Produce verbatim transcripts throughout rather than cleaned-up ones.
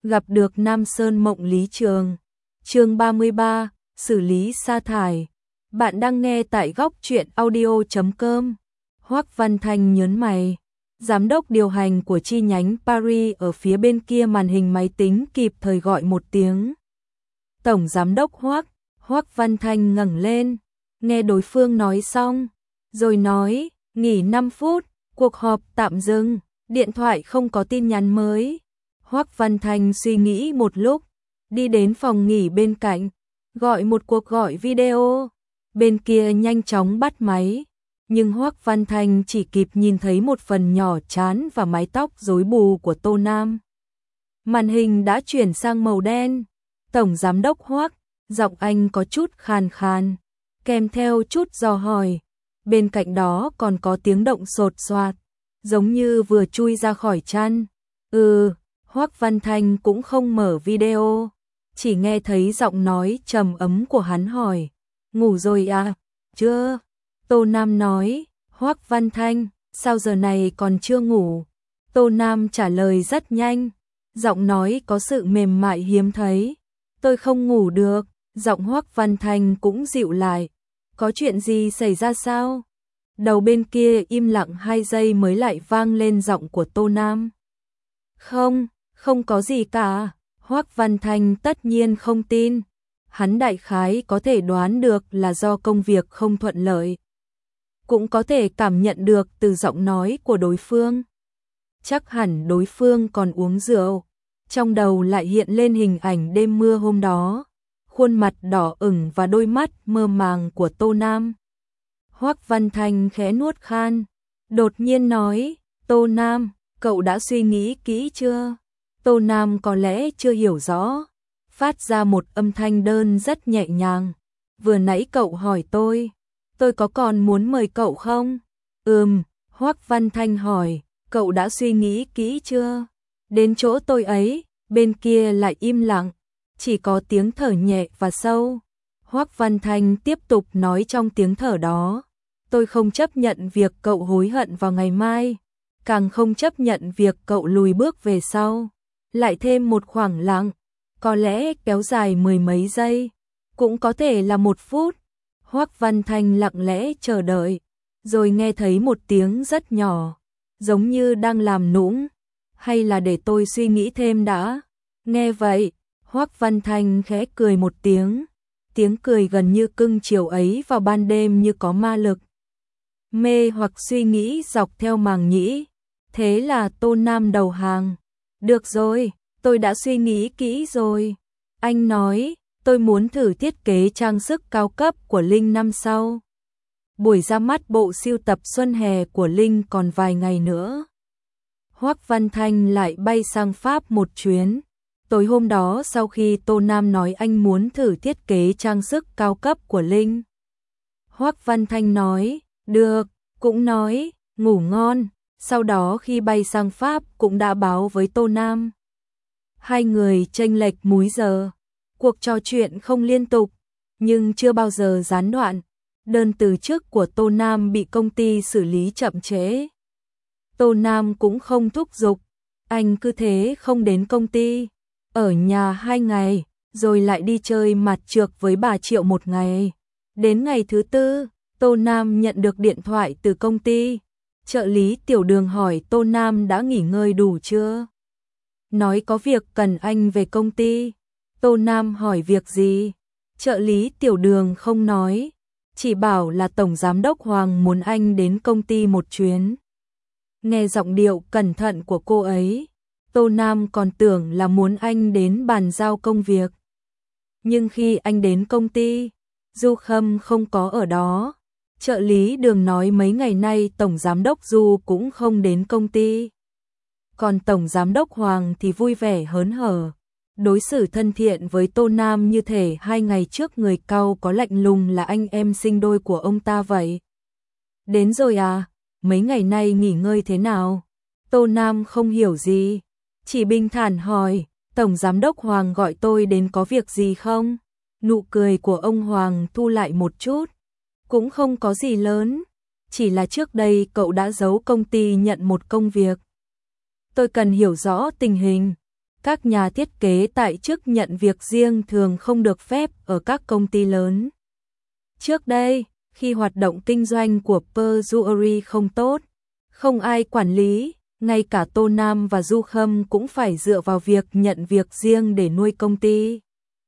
gặp được Nam Sơn Mộng Lý Trường. Chương ba mươi ba, xử lý sa thải. Bạn đang nghe tại góc truyện audio chấm com. Hoắc Văn Thanh nhớn mày. Giám đốc điều hành của chi nhánh Paris ở phía bên kia màn hình máy tính kịp thời gọi một tiếng. Tổng giám đốc Hoắc. Hoắc Văn Thanh ngẩng lên, nghe đối phương nói xong, rồi nói, nghỉ năm phút, cuộc họp tạm dừng, điện thoại không có tin nhắn mới. Hoắc Văn Thanh suy nghĩ một lúc, đi đến phòng nghỉ bên cạnh, gọi một cuộc gọi video. Bên kia nhanh chóng bắt máy, nhưng Hoắc Văn Thanh chỉ kịp nhìn thấy một phần nhỏ trán và mái tóc rối bù của Tô Nam. Màn hình đã chuyển sang màu đen. Tổng giám đốc Hoắc, giọng anh có chút khàn khàn, kèm theo chút dò hỏi. Bên cạnh đó còn có tiếng động sột soạt, giống như vừa chui ra khỏi chăn. Ừ, Hoắc Văn Thanh cũng không mở video, chỉ nghe thấy giọng nói trầm ấm của hắn hỏi, ngủ rồi à? Chưa. Tô Nam nói. Hoắc Văn Thanh, sao giờ này còn chưa ngủ? Tô Nam trả lời rất nhanh, giọng nói có sự mềm mại hiếm thấy. Tôi không ngủ được. Giọng Hoắc Văn Thanh cũng dịu lại. Có chuyện gì xảy ra sao? Đầu bên kia im lặng hai giây mới lại vang lên giọng của Tô Nam. Không, không có gì cả. Hoắc Văn Thanh tất nhiên không tin. Hắn đại khái có thể đoán được là do công việc không thuận lợi, cũng có thể cảm nhận được từ giọng nói của đối phương. Chắc hẳn đối phương còn uống rượu. Trong đầu lại hiện lên hình ảnh đêm mưa hôm đó, khuôn mặt đỏ ửng và đôi mắt mơ màng của Tô Nam. Hoắc Văn Thanh khẽ nuốt khan, đột nhiên nói, Tô Nam, cậu đã suy nghĩ kỹ chưa? Tô Nam có lẽ chưa hiểu rõ, phát ra một âm thanh đơn rất nhẹ nhàng. Vừa nãy cậu hỏi tôi, tôi có còn muốn mời cậu không? Ừm, Hoắc Văn Thanh hỏi, cậu đã suy nghĩ kỹ chưa? Đến chỗ tôi ấy, bên kia lại im lặng, chỉ có tiếng thở nhẹ và sâu. Hoắc Văn Thanh tiếp tục nói trong tiếng thở đó, tôi không chấp nhận việc cậu hối hận vào ngày mai, càng không chấp nhận việc cậu lùi bước về sau. Lại thêm một khoảng lặng, có lẽ kéo dài mười mấy giây, cũng có thể là một phút. Hoắc Văn Thanh lặng lẽ chờ đợi, rồi nghe thấy một tiếng rất nhỏ, giống như đang làm nũng. Hay là để tôi suy nghĩ thêm đã. Nghe vậy, Hoắc Văn Thanh khẽ cười một tiếng, tiếng cười gần như cưng chiều ấy vào ban đêm như có ma lực, mê hoặc suy nghĩ dọc theo màng nhĩ. Thế là Tô Nam đầu hàng. Được rồi, tôi đã suy nghĩ kỹ rồi. Anh nói, tôi muốn thử thiết kế trang sức cao cấp của Linh năm sau. Buổi ra mắt bộ sưu tập xuân hè của Linh còn vài ngày nữa. Hoắc Văn Thanh lại bay sang Pháp một chuyến. Tối hôm đó sau khi Tô Nam nói anh muốn thử thiết kế trang sức cao cấp của Linh, Hoắc Văn Thanh nói, được, cũng nói, ngủ ngon. Sau đó khi bay sang Pháp cũng đã báo với Tô Nam. Hai người chênh lệch múi giờ. Cuộc trò chuyện không liên tục, nhưng chưa bao giờ gián đoạn. Đơn từ chức của Tô Nam bị công ty xử lý chậm trễ. Tô Nam cũng không thúc giục, anh cứ thế không đến công ty, ở nhà hai ngày, rồi lại đi chơi mặt trược với bà Triệu một ngày. Đến ngày thứ tư, Tô Nam nhận được điện thoại từ công ty. Trợ lý Tiểu Đường hỏi Tô Nam đã nghỉ ngơi đủ chưa? Nói có việc cần anh về công ty. Tô Nam hỏi việc gì? Trợ lý Tiểu Đường không nói, chỉ bảo là Tổng Giám đốc Hoàng muốn anh đến công ty một chuyến. Nghe giọng điệu cẩn thận của cô ấy, Tô Nam còn tưởng là muốn anh đến bàn giao công việc. Nhưng khi anh đến công ty, Du Khâm không có ở đó. Trợ lý Đường nói mấy ngày nay Tổng Giám đốc Du cũng không đến công ty. Còn Tổng Giám đốc Hoàng thì vui vẻ hớn hở, đối xử thân thiện với Tô Nam như thể hai ngày trước người cau có lạnh lùng là anh em sinh đôi của ông ta vậy. Đến rồi à? Mấy ngày nay nghỉ ngơi thế nào? Tô Nam không hiểu gì, chỉ bình thản hỏi, Tổng Giám đốc Hoàng gọi tôi đến có việc gì không? Nụ cười của ông Hoàng thu lại một chút, cũng không có gì lớn, chỉ là trước đây cậu đã giấu công ty nhận một công việc. Tôi cần hiểu rõ tình hình. Các nhà thiết kế tại chức nhận việc riêng thường không được phép ở các công ty lớn. Trước đây, khi hoạt động kinh doanh của Pearl Jewelry không tốt, không ai quản lý, ngay cả Tô Nam và Du Khâm cũng phải dựa vào việc nhận việc riêng để nuôi công ty.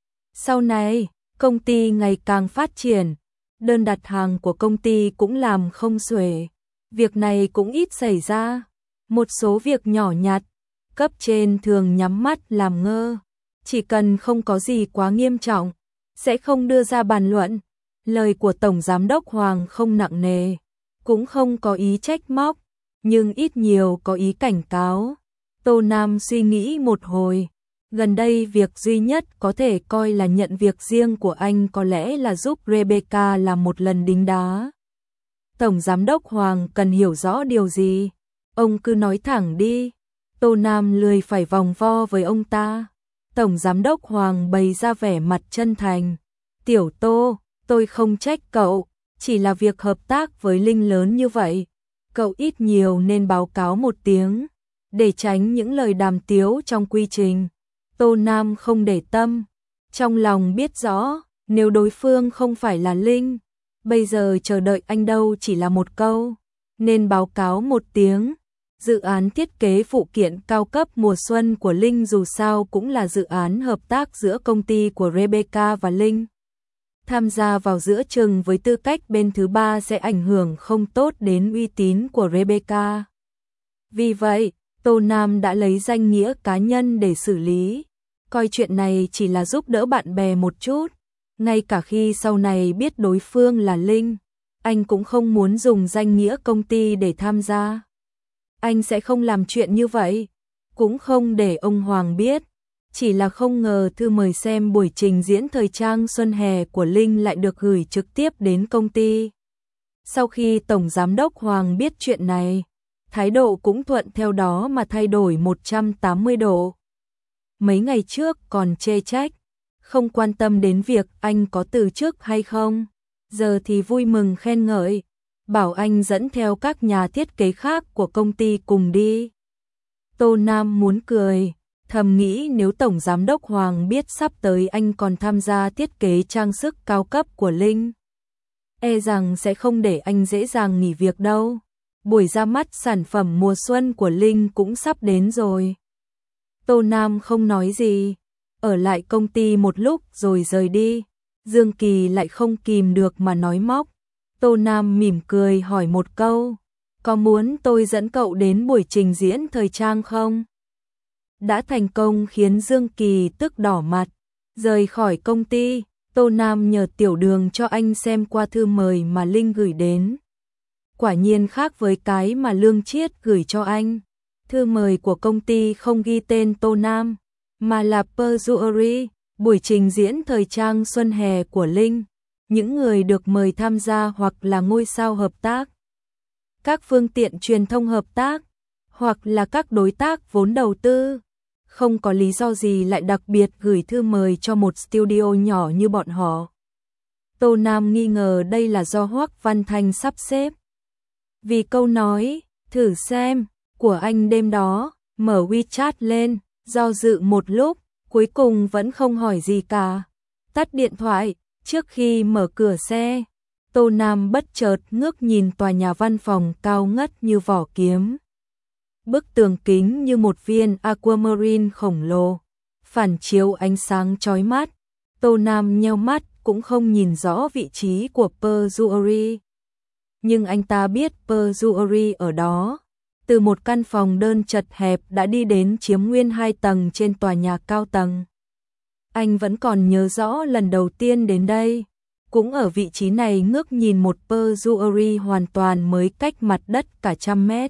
Sau này, công ty ngày càng phát triển, đơn đặt hàng của công ty cũng làm không xuể. Việc này cũng ít xảy ra. Một số việc nhỏ nhặt, cấp trên thường nhắm mắt làm ngơ. Chỉ cần không có gì quá nghiêm trọng, sẽ không đưa ra bàn luận. Lời của Tổng Giám đốc Hoàng không nặng nề, cũng không có ý trách móc, nhưng ít nhiều có ý cảnh cáo. Tô Nam suy nghĩ một hồi. Gần đây việc duy nhất có thể coi là nhận việc riêng của anh có lẽ là giúp Rebecca làm một lần đính đá. Tổng Giám đốc Hoàng cần hiểu rõ điều gì? Ông cứ nói thẳng đi. Tô Nam lười phải vòng vo với ông ta. Tổng Giám đốc Hoàng bày ra vẻ mặt chân thành. Tiểu Tô, tôi không trách cậu, chỉ là việc hợp tác với Linh lớn như vậy. Cậu ít nhiều nên báo cáo một tiếng, để tránh những lời đàm tiếu trong quy trình. Tô Nam không để tâm, trong lòng biết rõ, nếu đối phương không phải là Linh, bây giờ chờ đợi anh đâu chỉ là một câu, nên báo cáo một tiếng. Dự án thiết kế phụ kiện cao cấp mùa xuân của Linh dù sao cũng là dự án hợp tác giữa công ty của Rebecca và Linh. Tham gia vào giữa chừng với tư cách bên thứ ba sẽ ảnh hưởng không tốt đến uy tín của Rebecca. Vì vậy, Tô Nam đã lấy danh nghĩa cá nhân để xử lý, coi chuyện này chỉ là giúp đỡ bạn bè một chút. Ngay cả khi sau này biết đối phương là Linh, anh cũng không muốn dùng danh nghĩa công ty để tham gia. Anh sẽ không làm chuyện như vậy, cũng không để ông Hoàng biết. Chỉ là không ngờ thư mời xem buổi trình diễn thời trang xuân hè của Linh lại được gửi trực tiếp đến công ty. Sau khi Tổng Giám đốc Hoàng biết chuyện này, thái độ cũng thuận theo đó mà thay đổi một trăm tám mươi độ. Mấy ngày trước còn chê trách, không quan tâm đến việc anh có từ chức hay không, giờ thì vui mừng khen ngợi, bảo anh dẫn theo các nhà thiết kế khác của công ty cùng đi. Tô Nam muốn cười, thầm nghĩ nếu Tổng Giám đốc Hoàng biết sắp tới anh còn tham gia thiết kế trang sức cao cấp của Linh, e rằng sẽ không để anh dễ dàng nghỉ việc đâu. Buổi ra mắt sản phẩm mùa xuân của Linh cũng sắp đến rồi. Tô Nam không nói gì, ở lại công ty một lúc rồi rời đi. Dương Kỳ lại không kìm được mà nói móc. Tô Nam mỉm cười hỏi một câu, có muốn tôi dẫn cậu đến buổi trình diễn thời trang không? Đã thành công khiến Dương Kỳ tức đỏ mặt. Rời khỏi công ty, Tô Nam nhờ Tiểu Đường cho anh xem qua thư mời mà Linh gửi đến. Quả nhiên khác với cái mà Lương Chiết gửi cho anh. Thư mời của công ty không ghi tên Tô Nam, mà là Pearl Jewelry, buổi trình diễn thời trang xuân hè của Linh. Những người được mời tham gia hoặc là ngôi sao hợp tác, các phương tiện truyền thông hợp tác, hoặc là các đối tác vốn đầu tư. Không có lý do gì lại đặc biệt gửi thư mời cho một studio nhỏ như bọn họ. Tô Nam nghi ngờ đây là do Hoắc Văn Thanh sắp xếp. Vì câu nói, thử xem, của anh đêm đó, mở WeChat lên, do dự một lúc, cuối cùng vẫn không hỏi gì cả. Tắt điện thoại, trước khi mở cửa xe, Tô Nam bất chợt ngước nhìn tòa nhà văn phòng cao ngất như vỏ kiếm. Bức tường kính như một viên aquamarine khổng lồ, phản chiếu ánh sáng chói mắt. Tô Nam nheo mắt cũng không nhìn rõ vị trí của Pearl Jewelry. Nhưng anh ta biết Pearl Jewelry ở đó. Từ một căn phòng đơn chật hẹp đã đi đến chiếm nguyên hai tầng trên tòa nhà cao tầng. Anh vẫn còn nhớ rõ lần đầu tiên đến đây, cũng ở vị trí này ngước nhìn một Pearl Jewelry hoàn toàn mới cách mặt đất cả trăm mét.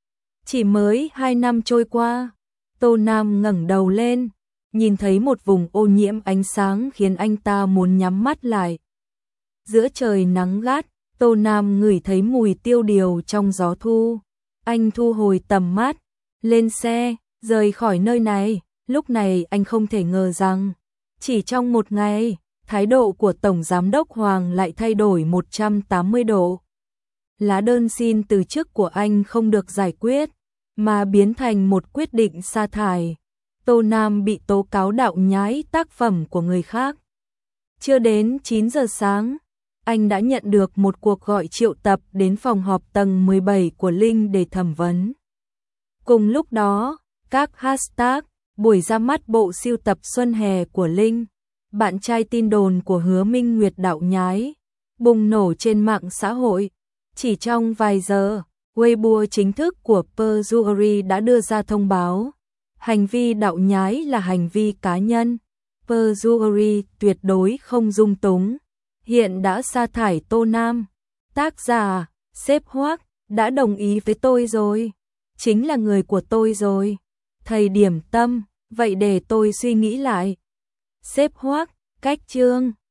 Chỉ mới hai năm trôi qua, Tô Nam ngẩng đầu lên, nhìn thấy một vùng ô nhiễm ánh sáng khiến anh ta muốn nhắm mắt lại. Giữa trời nắng gắt, Tô Nam ngửi thấy mùi tiêu điều trong gió thu. Anh thu hồi tầm mắt, lên xe, rời khỏi nơi này. Lúc này anh không thể ngờ rằng, chỉ trong một ngày, thái độ của Tổng Giám đốc Hoàng lại thay đổi một trăm tám mươi độ. Lá đơn xin từ chức của anh không được giải quyết, mà biến thành một quyết định sa thải. Tô Nam bị tố cáo đạo nhái tác phẩm của người khác. Chưa đến chín giờ sáng, anh đã nhận được một cuộc gọi triệu tập đến phòng họp tầng mười bảy của Linh để thẩm vấn. Cùng lúc đó, các hashtag buổi ra mắt bộ sưu tập xuân hè của Linh, bạn trai tin đồn của Hứa Minh Nguyệt đạo nhái, bùng nổ trên mạng xã hội. Chỉ trong vài giờ, Weibo chính thức của Pearl Jewelry đã đưa ra thông báo, hành vi đạo nhái là hành vi cá nhân. Pearl Jewelry tuyệt đối không dung túng, hiện đã sa thải Tô Nam. Tác giả, sếp Hoắc, đã đồng ý với tôi rồi, chính là người của tôi rồi. Thầy Điểm Tâm, vậy để tôi suy nghĩ lại. Sếp Hoắc, cách chương.